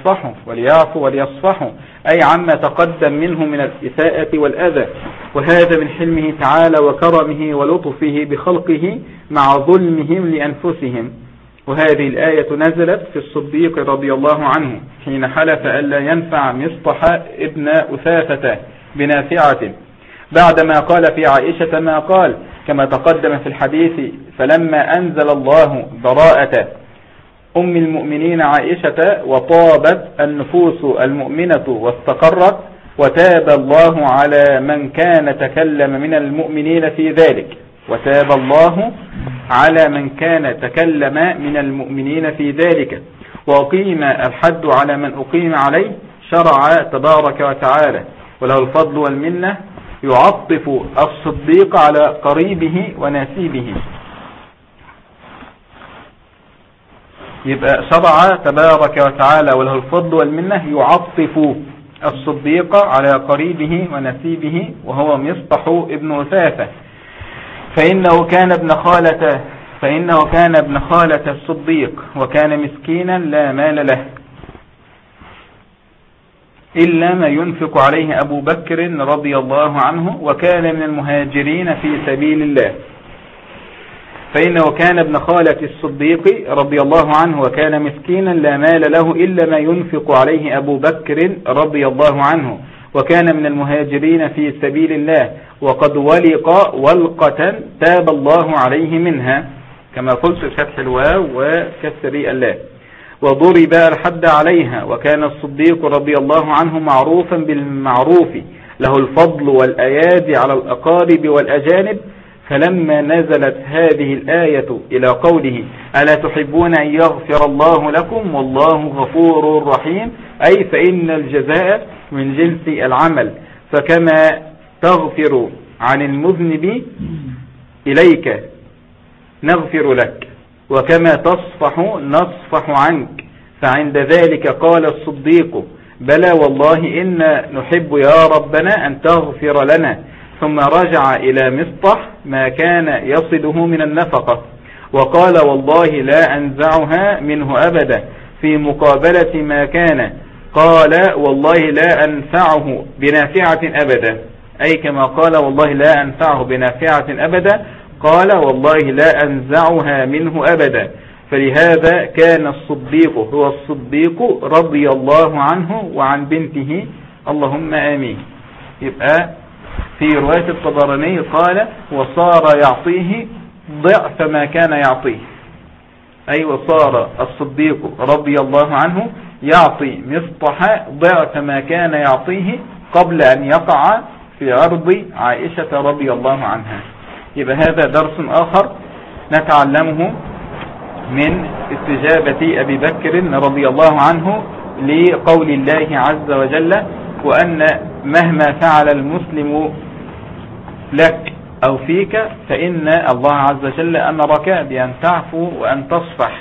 وليصفحوا أي عما تقدم منه من الإساءة والأذى، وهذا من حلمه تعالى وكرمه ولطفه بخلقه مع ظلمهم لأنفسهم. وهذه الآية نزلت في الصديق رضي الله عنه حين حلف ألا ينفع مصطح ابن أثاثة بنافعة بعدما قال في عائشة ما قال، كما تقدم في الحديث فلما أنزل الله براءة أم المؤمنين عائشة وطابت النفوس المؤمنة واستقرت وتاب الله على من كان تكلم من المؤمنين في ذلك، وتاب الله على من كان تكلم من المؤمنين في ذلك، وأقيم الحد على من أقيم عليه، شرع تبارك وتعالى وله الفضل والمنة يعطف الصديق على قريبه وناسيبه. يبقى شرع تبارك وتعالى وله الفضل والمنة يعطف الصديق على قريبه ونسيبه وهو مصطح ابن أثاثة، فإنه كان ابن خالة الصديق، وكان مسكينا لا مال له إلا ما ينفق عليه أبو بكر رضي الله عنه، وكان من المهاجرين في سبيل الله. فإنه كان ابن خالة الصديق رضي الله عنه وكان مسكينا لا مال له إلا ما ينفق عليه أبو بكر رضي الله عنه، وكان من المهاجرين في سبيل الله، وقد ولق ولقة تاب الله عليه منها، كما قلت فتح الواو وكسر الله، وضرب الحد عليها. وكان الصديق رضي الله عنه معروفا بالمعروف، له الفضل والأيادي على الأقارب والأجانب. فلما نزلت هذه الآية إلى قوله ألا تحبون أن يغفر الله لكم والله غفور رحيم، أي فإن الجزاء من جنس العمل، فكما تغفر عن المذنب إليك نغفر لك، وكما تصفح نصفح عنك. فعند ذلك قال الصديق بلى والله إن نحب يا ربنا أن تغفر لنا، ثم رجع إلى مصطح ما كان يصله من النفقة، وقال والله لا أنزعها منه أبدا، في مقابلة ما كان قال والله لا أنفعه بنافعة أبدا، أي كما قال والله لا أنفعه بنافعة أبدا قال والله لا أنزعها منه أبدا. فلهذا كان الصديق هو الصديق رضي الله عنه وعن بنته اللهم آمين. يبقى في رواية الطبراني قال وصار يعطيه ضعف ما كان يعطيه، أي وصار الصديق رضي الله عنه يعطي مصطح ضعف ما كان يعطيه قبل أن يقع في عرض عائشة رضي الله عنها. يبقى هذا درس آخر نتعلمه من استجابة أبي بكر رضي الله عنه لقول الله عز وجل وأن مهما فعل المسلم لك أو فيك فإن الله عز وجل أمرك بأن تعفو وأن تصفح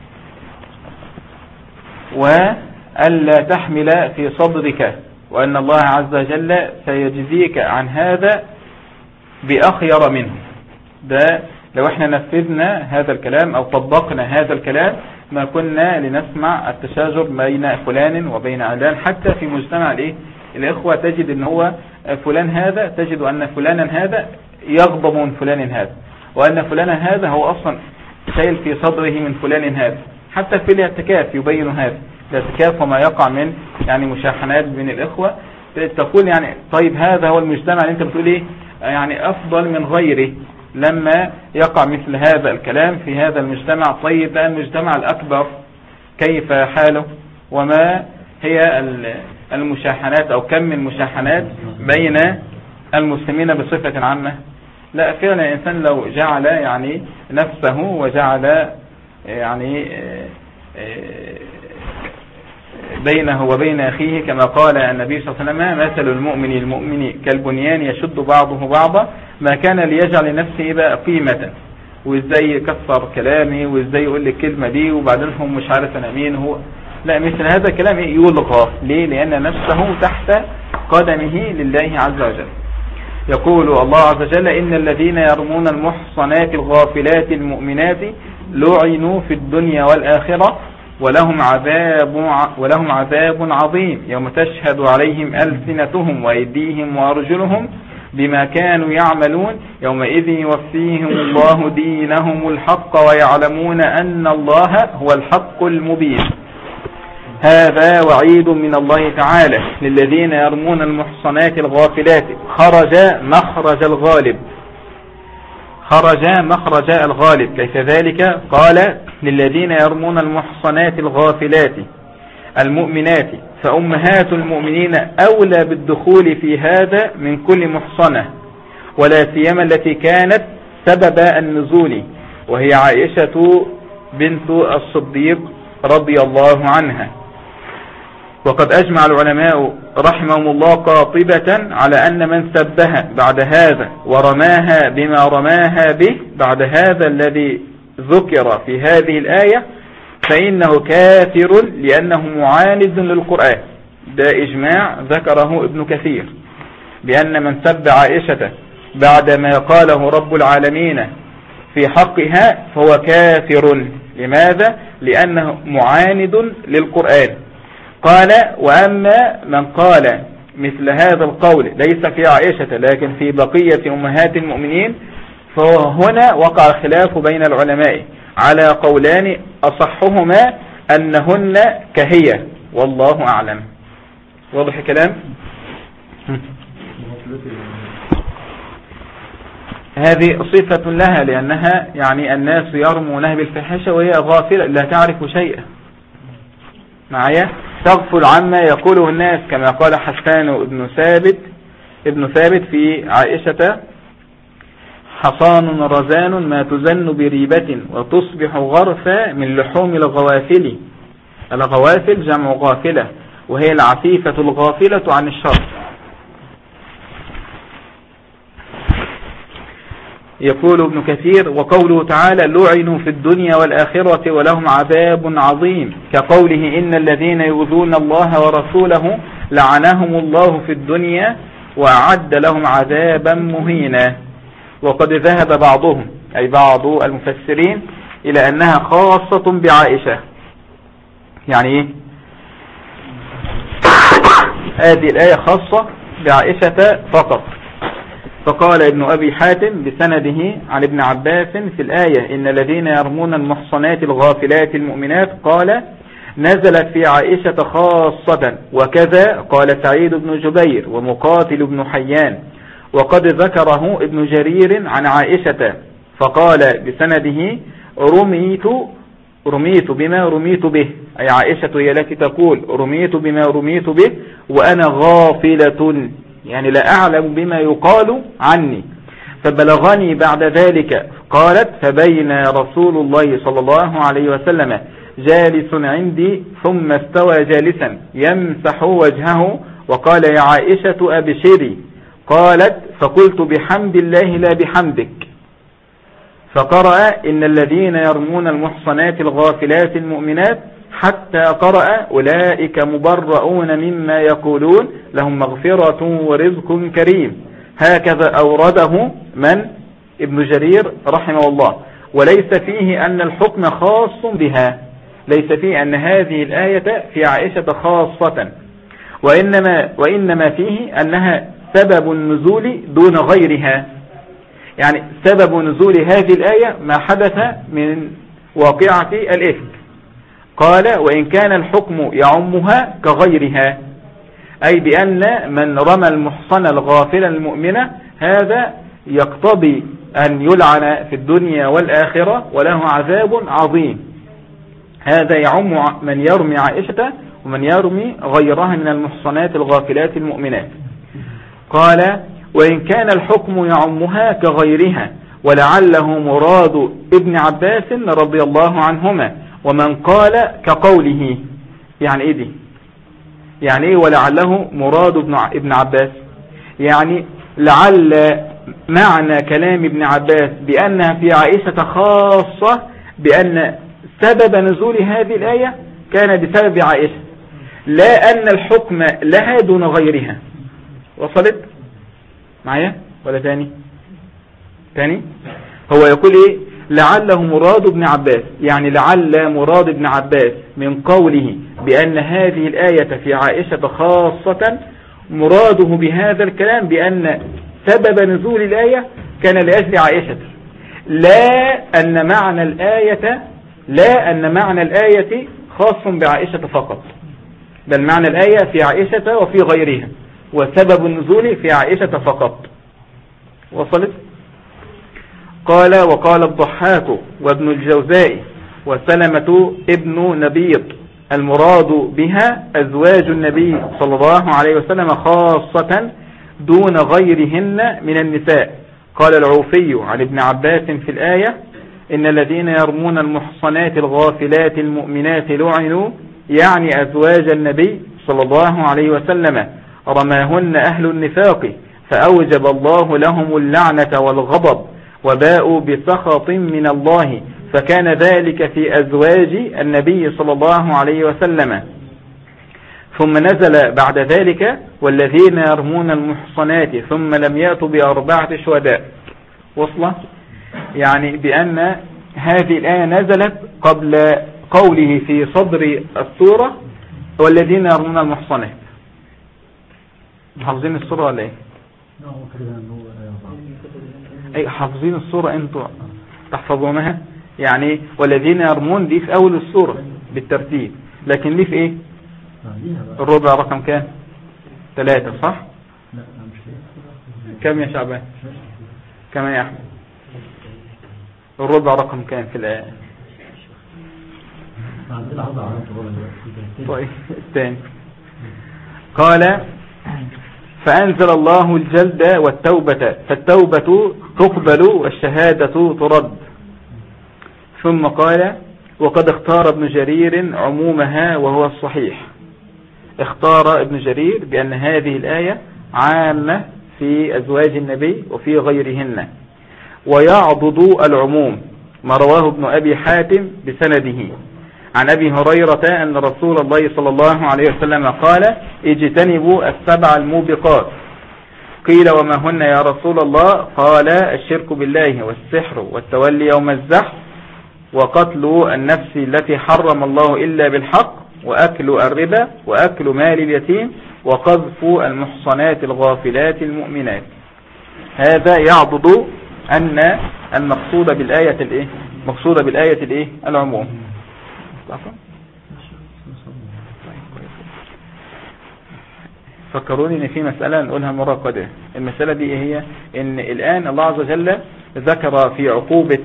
وألا تحمل في صدرك، وأن الله عز وجل سيجزيك عن هذا بأخير منه. ده لو احنا نفذنا هذا الكلام أو طبقنا هذا الكلام ما كنا لنسمع التشاجر بين فلان وبين علان. حتى في مجتمع الإخوة تجد أن هو فلان هذا، تجد أن فلانا هذا يغضب من فلان هذا، وأن فلانا هذا هو أصلا شايل في صدره من فلان هذا. حتى في الاعتكاف يبين هذا الاعتكاف وما يقع من يعني مشاحنات بين الإخوة. تقول يعني طيب هذا هو المجتمع اللي انت بتقول ايه يعني أفضل من غيره لما يقع مثل هذا الكلام في هذا المجتمع. طيب بقى المجتمع الأكبر كيف حاله؟ وما هي المشاحنات أو كم من المشاحنات بين المسلمين بصفة عامة؟ لا فعلا الإنسان لو جعل يعني نفسه وجعل يعني بينه وبين أخيه كما قال النبي صلى الله عليه وسلم مثل المؤمن كالبنيان يشد بعضه بعضا ما كان ليجعل لنفسه بقى قيمة، وازاي يكسر كلامي وازاي يقول لك الكلمة دي وبعدين هم مش عارف انا مين هو. لا مثل هذا الكلام يلغى. ليه؟ لأن نفسه تحت قدمه لله عز وجل. يقول الله عز وجل إن الذين يرمون المحصنات الغافلات المؤمنات لعنوا في الدنيا والآخرة ولهم عذاب عظيم يوم تشهد عليهم ألسنتهم وأيديهم وأرجلهم بما كانوا يعملون يومئذ يوفيهم الله دينهم الحق ويعلمون أن الله هو الحق المبين. هذا وعيد من الله تعالى للذين يرمون المحصنات الغافلات. خرج مخرج الغالب. كيف ذلك؟ قال للذين يرمون المحصنات الغافلات المؤمنات فأمهات المؤمنين أولى بالدخول في هذا من كل محصنة، ولا سيما التي كانت سبب النزول وهي عائشة بنت الصديق رضي الله عنها. وقد أجمع العلماء رحمهم الله قاطبة على أن من سبها بعد هذا ورماها بما رماها به بعد هذا الذي ذكر في هذه الآية فإنه كافر لأنه معاند للقرآن. ده إجماع ذكره ابن كثير بأن من سب عائشة بعد ما قاله رب العالمين في حقها فهو كافر. لماذا؟ لأنه معاند للقرآن. قال وأما من قال مثل هذا القول ليس في عائشة لكن في بقية أمهات المؤمنين فهنا وقع الخلاف بين العلماء على قولان أصحهما أنهن كهي والله أعلم. واضح الكلام؟ هذه صفة لها لأنها يعني الناس يرمونها بالفحشة وهي غافلة لا تعرف شيئا معايا، تغفل عما يقوله الناس كما قال حسان ابن ثابت في عائشة حصان رزان ما تزن بريبة وتصبح غرفة من لحوم الغوافل. الغوافل جمع غافلة وهي العفيفة الغافلة عن الشر. يقول ابن كثير وقوله تعالى لعنوا في الدنيا والآخرة ولهم عذاب عظيم كقوله إن الذين يؤذون الله ورسوله لعنهم الله في الدنيا وأعد لهم عذابا مهينا. وقد ذهب بعضهم أي بعض المفسرين إلى أنها خاصة بعائشة. يعني إيه؟ هذه الآية خاصة بعائشة فقط. فقال ابن أبي حاتم بسنده عن ابن عباس في الآية إن الذين يرمون المحصنات الغافلات المؤمنات قال نزلت في عائشة خاصة، وكذا قال سعيد بن جبير ومقاتل بن حيان، وقد ذكره ابن جرير عن عائشة فقال بسنده رميت بما رميت به، أي عائشة هي التي تقول رميت بما رميت به وأنا غافلة، يعني لا أعلم بما يقال عني، فبلغني بعد ذلك. قالت فبين رسول الله صلى الله عليه وسلم جالس عندي ثم استوى جالسا يمسح وجهه وقال يا عائشة أبشري. قالت فقلت بحمد الله لا بحمدك، فقرأ إن الذين يرمون المحصنات الغافلات المؤمنات حتى قرأ أولئك مبرؤون مما يقولون لهم مغفرة ورزق كريم. هكذا أورده من؟ ابن جرير رحمه الله. وليس فيه أن الحكم خاص بها، ليس فيه أن هذه الآية في عائشة خاصة، وإنما فيه أنها سبب النزول دون غيرها، يعني سبب نزول هذه الآية ما حدث من واقعة الإفك. قال وإن كان الحكم يعمها كغيرها، أي بأن من رمى المحصن الغافل المؤمنة هذا يقتضي أن يلعن في الدنيا والآخرة وله عذاب عظيم. هذا يعم من يرمي عائشة ومن يرمي غيرها من المحصنات الغافلات المؤمنات. قال وإن كان الحكم يعمها كغيرها ولعله مراد ابن عباس رضي الله عنهما، ومن قال كقوله. يعني ايه دي؟ يعني ايه ولعله مراد ابن عباس؟ يعني لعل معنى كلام ابن عباس بأنها في عائشة خاصة بأن سبب نزول هذه الآية كان بسبب عائشة، لا أن الحكم لها دون غيرها. وصلت معايا ولا تاني؟ هو يقول ايه؟ لعله مراد ابن عباس، يعني لعل مراد ابن عباس من قوله بأن هذه الآية في عائشة خاصة مراده بهذا الكلام بأن سبب نزول الآية كان لأجل عائشة، لا أن معنى الآية خاص بعائشة فقط، بل معنى الآية في عائشة وفي غيرها، وسبب النزول في عائشة فقط. وصلت؟ قال وقال الضحاك وابن الجوزاء وسلمة ابن نبيط المراد بها أزواج النبي صلى الله عليه وسلم خاصة دون غيرهن من النساء. قال العوفي عن ابن عباس في الآية إن الذين يرمون المحصنات الغافلات المؤمنات لعنوا، يعني أزواج النبي صلى الله عليه وسلم رماهن أهل النفاق فأوجب الله لهم اللعنة والغضب وباءوا بسخط من الله، فكان ذلك في أزواج النبي صلى الله عليه وسلم. ثم نزل بعد ذلك والذين يرمون المحصنات ثم لم يأتوا ب4 شهداء. وصلة؟ يعني بأن هذه الآية نزلت قبل قوله في صدر السورة والذين يرمون المحصنات. حافظين السورة ولا ايه؟ اي حافظين السورة انتوا تحفظونها؟ يعني والذين يرمون دي في اول السورة بالترتيب، لكن دي في ايه؟ الربع رقم كام؟ 3 صح؟ كم يا شعبان؟ كم يا احمد؟ الربع رقم كام في الآية؟ طيب الثاني. قال فأنزل الله الجلد والتوبة فالتوبة تقبل والشهادة ترد. ثم قال وقد اختار ابن جرير عمومها وهو الصحيح. اختار ابن جرير بأن هذه الآية عامة في أزواج النبي وفي غيرهن، ويعضد العموم ما رواه ابن أبي حاتم بسنده عن أبي هريرة أن رسول الله صلى الله عليه وسلم قال اجتنبوا السبع الموبقات. قيل وما هن يا رسول الله؟ قال الشرك بالله والسحر والتولي يوم الزحف وقتل النفس التي حرم الله إلا بالحق وأكل الربا وأكل مال اليتيم وقذف المحصنات الغافلات المؤمنات. هذا يعضد أن المقصود بالآية الإيه؟ مقصودة بالآية الإيه؟ العموم. فكروني ان في مسألة نقولها مرة قادمة. المسألة دي هي ان الآن الله عز وجل ذكر في عقوبة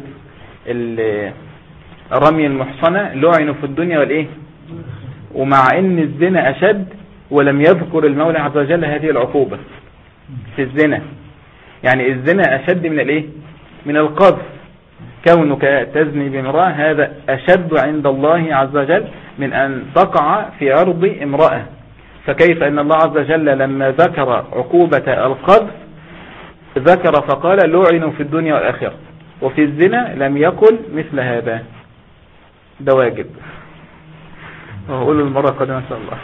الرمي المحصنة لعنوا في الدنيا والإيه، ومع ان الزنا أشد ولم يذكر المولى عز وجل هذه العقوبة في الزنا. يعني الزنا أشد من الإيه، من القذف. كونك تزني بامرأة هذا أشد عند الله عز وجل من أن تقع في عرض امرأة. فكيف أن الله عز وجل لما ذكر عقوبة القذف ذكر فقال لعنوا في الدنيا والآخرة، وفي الزنا لم يقل مثل هذا. ده واجب. وأقول المرة القادمة إن شاء الله.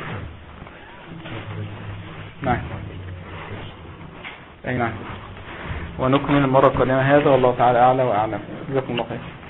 نعم. أي نعم. ونكمل المرة القادمة هذا، والله تعالى أعلى وأعلم. جزاكم الله خير.